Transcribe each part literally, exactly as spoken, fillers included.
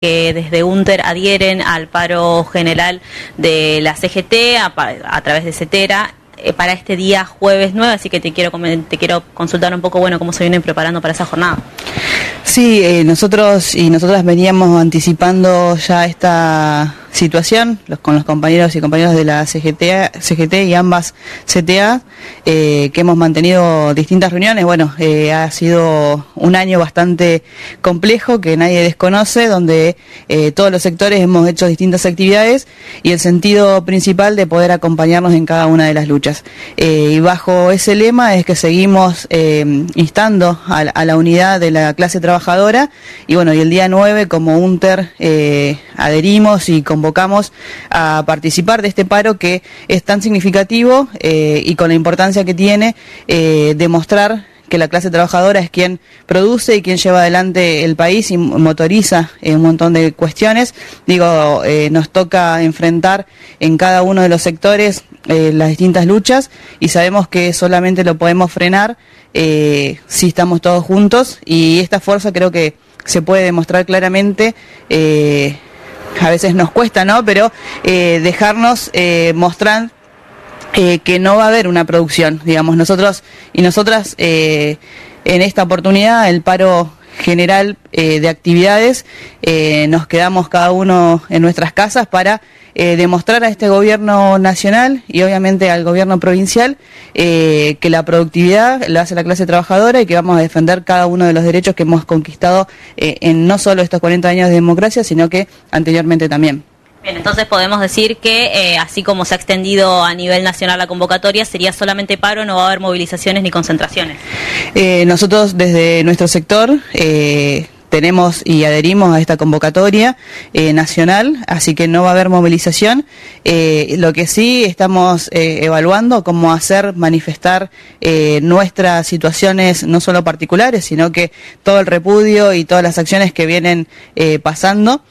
que desde UNTER adhieren al paro general de la C G T a, a través de CETERA eh, para este día jueves nueve, así que te quiero te quiero consultar un poco, bueno, cómo se vienen preparando para esa jornada. Sí, eh, nosotros y nosotras veníamos anticipando ya esta situación los, con los compañeros y compañeras de la C G T, C G T y ambas C T A, eh, que hemos mantenido distintas reuniones. Bueno, eh, ha sido un año bastante complejo que nadie desconoce, donde eh, todos los sectores hemos hecho distintas actividades y el sentido principal de poder acompañarnos en cada una de las luchas. Eh, y bajo ese lema es que seguimos eh, instando a, a la unidad de la clase trabajadora y bueno, y el día nueve como UNTER eh, adherimos y convocamos a participar de este paro que es tan significativo eh, y con la importancia que tiene eh, demostrar que la clase trabajadora es quien produce y quien lleva adelante el país y motoriza eh, un montón de cuestiones. Digo, eh, nos toca enfrentar en cada uno de los sectores eh, las distintas luchas y sabemos que solamente lo podemos frenar eh, si estamos todos juntos y esta fuerza creo que se puede demostrar claramente. Eh, a veces nos cuesta, ¿no? Pero eh, dejarnos eh, mostrar eh, que no va a haber una producción, digamos, nosotros y nosotras eh, en esta oportunidad, el paro general eh, de actividades, eh, nos quedamos cada uno en nuestras casas para eh, demostrar a este gobierno nacional y obviamente al gobierno provincial eh, que la productividad la hace la clase trabajadora y que vamos a defender cada uno de los derechos que hemos conquistado eh, en no solo estos cuarenta años de democracia, sino que anteriormente también. Bien, entonces podemos decir que eh, así como se ha extendido a nivel nacional la convocatoria, sería solamente paro, no va a haber movilizaciones ni concentraciones. Eh, nosotros desde nuestro sector eh, tenemos y adherimos a esta convocatoria eh, nacional, así que no va a haber movilización. Eh, lo que sí estamos eh, evaluando cómo hacer manifestar eh, nuestras situaciones no solo particulares, sino que todo el repudio y todas las acciones que vienen eh, pasando.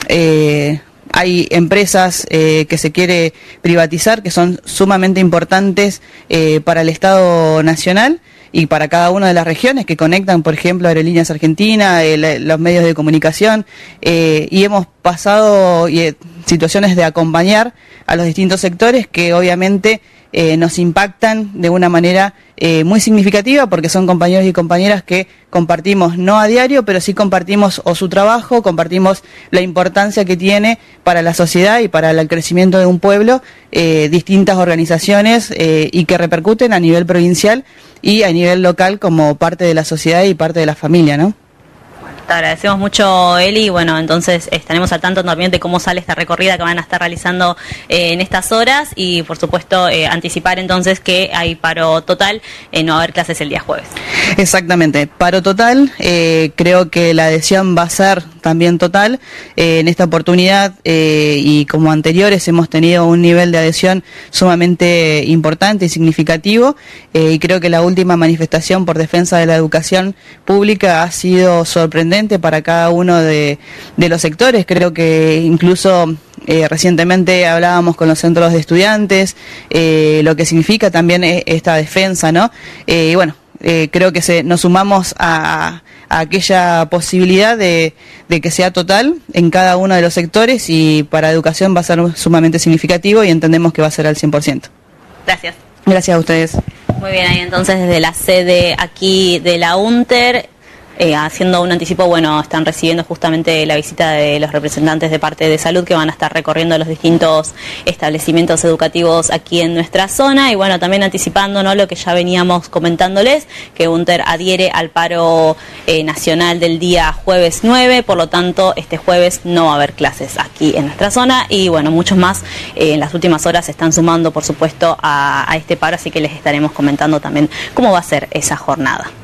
Eh, Hay empresas eh, que se quiere privatizar, que son sumamente importantes eh, para el Estado Nacional y para cada una de las regiones que conectan, por ejemplo, Aerolíneas Argentina, eh, los medios de comunicación, eh, y hemos pasado eh, situaciones de acompañar a los distintos sectores que obviamente eh, nos impactan de una manera eh, muy significativa porque son compañeros y compañeras que compartimos no a diario, pero sí compartimos o su trabajo, compartimos la importancia que tiene para la sociedad y para el crecimiento de un pueblo, eh, distintas organizaciones eh, y que repercuten a nivel provincial y a nivel local como parte de la sociedad y parte de la familia, ¿no? Te agradecemos mucho, Eli. Bueno, entonces estaremos al tanto también de cómo sale esta recorrida que van a estar realizando eh, en estas horas y, por supuesto, eh, anticipar entonces que hay paro total, eh, no va a haber clases el día jueves. Exactamente, paro total. Eh, creo que la adhesión va a ser también total. Eh, en esta oportunidad eh, y como anteriores hemos tenido un nivel de adhesión sumamente importante y significativo eh, y creo que la última manifestación por defensa de la educación pública ha sido sorprendente para cada uno de, de los sectores. Creo que incluso eh, recientemente hablábamos con los centros de estudiantes, eh, lo que significa también esta defensa, ¿no? Eh, y bueno, eh, creo que se, nos sumamos a, a aquella posibilidad de, de que sea total en cada uno de los sectores y para educación va a ser sumamente significativo y entendemos que va a ser al cien por ciento. Gracias. Gracias a ustedes. Muy bien, ahí entonces desde la sede aquí de la UNTER, Eh, haciendo un anticipo, bueno, están recibiendo justamente la visita de los representantes de parte de salud que van a estar recorriendo los distintos establecimientos educativos aquí en nuestra zona y bueno, también anticipando, ¿no?, lo que ya veníamos comentándoles, que UNTER adhiere al paro eh, nacional del día jueves nueve, por lo tanto este jueves no va a haber clases aquí en nuestra zona y bueno, muchos más eh, en las últimas horas se están sumando por supuesto a, a este paro, así que les estaremos comentando también cómo va a ser esa jornada.